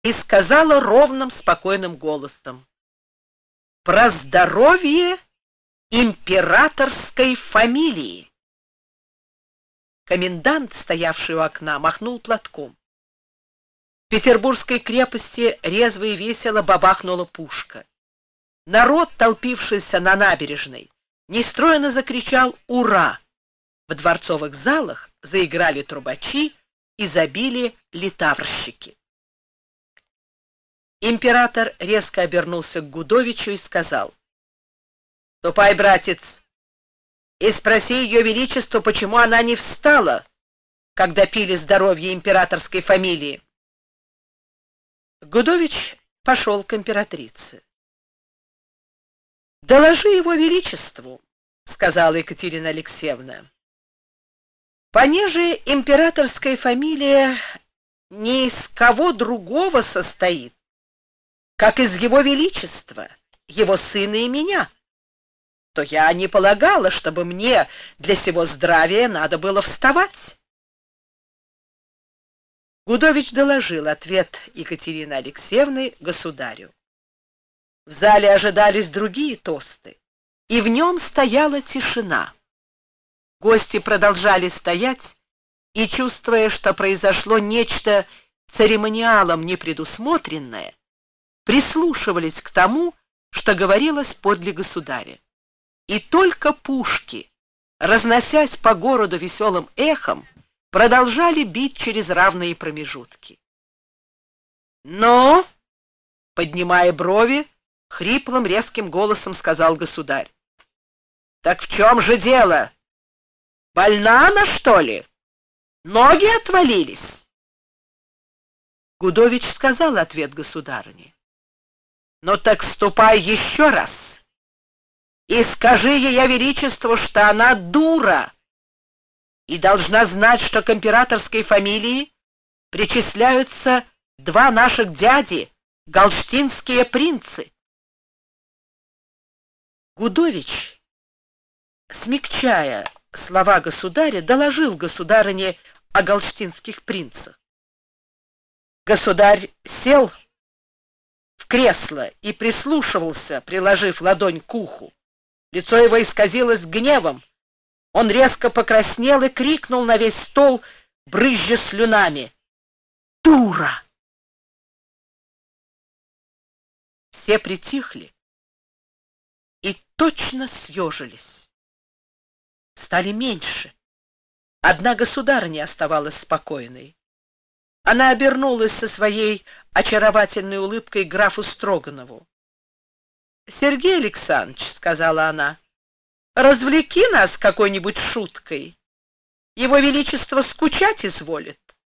и сказала ровным, спокойным голосом: «Про здоровье императорской фамилии». Комендант, стоявший у окна, махнул платком. В Петербургской крепости резво и весело бабахнула пушка. Народ, толпившийся на набережной, нестройно закричал «Ура!». В дворцовых залах заиграли трубачи и забили литаврщики. Император резко обернулся к Гудовичу и сказал: «Ступай, братец, и спроси ее величество, почему она не встала, когда пили здоровье императорской фамилии». Гудович пошел к императрице. «Доложи его величеству», — сказала Екатерина Алексеевна, «понеже императорская фамилия не из кого другого состоит, как из его величества, его сына и меня, то я не полагала, чтобы мне для сего здравия надо было вставать». Гудович доложил ответ Екатерины Алексеевны государю. В зале ожидались другие тосты, и в нем стояла тишина. Гости продолжали стоять и, чувствуя, что произошло нечто церемониалом непредусмотренное, прислушивались к тому, что говорилось подле государя. И только пушки, разносясь по городу веселым эхом, продолжали бить через равные промежутки. «Ну?» — поднимая брови, хриплым резким голосом сказал государь: «Так в чем же дело? Больна она, что ли? Ноги отвалились?» Гудович сказал ответ государыне: «Ну так ступай еще раз и скажи ее величеству, что она дура и должна знать, что к императорской фамилии причисляются два наших дяди, галштинские принцы». Гудович, смягчая слова государя, доложил государыне о галштинских принцах. Государь сел в кресло и прислушивался, приложив ладонь к уху. Лицо его исказилось гневом. Он резко покраснел и крикнул на весь стол, брызжа слюнами: «Дура!». Все притихли и точно съежились. Стали меньше. Одна государыня оставалась спокойной. Она обернулась со своей очаровательной улыбкой к графу Строганову. «Сергей Александрович, — сказала она, — развлеки нас какой-нибудь шуткой. Его величество скучать изволит».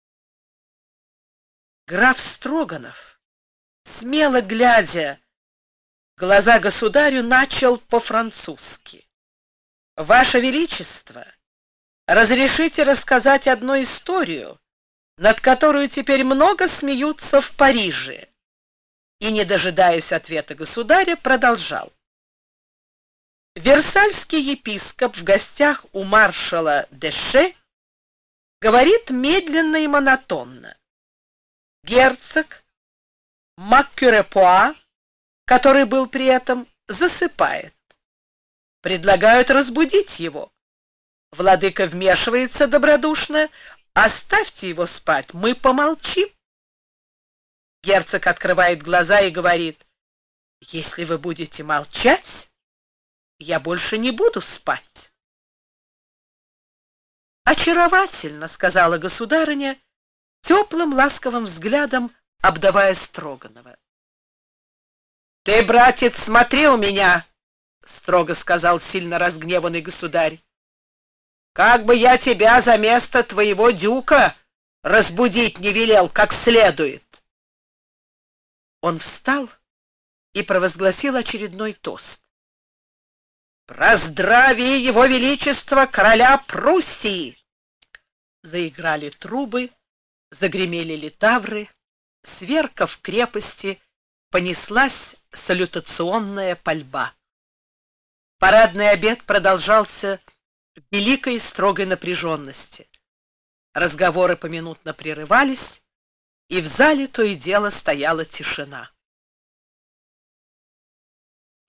Граф Строганов, смело глядя в глаза государю, начал по-французски: «Ваше величество, разрешите рассказать одну историю, над которую теперь много смеются в Париже». И, не дожидаясь ответа государя, продолжал: «Версальский епископ в гостях у маршала Деше говорит медленно и монотонно. Герцог Маккюрепуа, который был при этом, засыпает. Предлагают разбудить его. Владыка вмешивается добродушно: оставьте его спать, мы помолчим. Герцог открывает глаза и говорит: если вы будете молчать, я больше не буду спать. Очаровательно, — сказала государыня, теплым ласковым взглядом обдавая Строганова. Ты, братец, смотри у меня, — строго сказал сильно разгневанный государь. Как бы я тебя за место твоего дюка разбудить не велел как следует. Он встал и провозгласил очередной тост. «Про здравие его величества короля Пруссии!» Заиграли трубы, загремели литавры, сверка в крепости понеслась салютационная пальба. Парадный обед продолжался в великой и строгой напряженности. Разговоры поминутно прерывались, и в зале то и дело стояла тишина.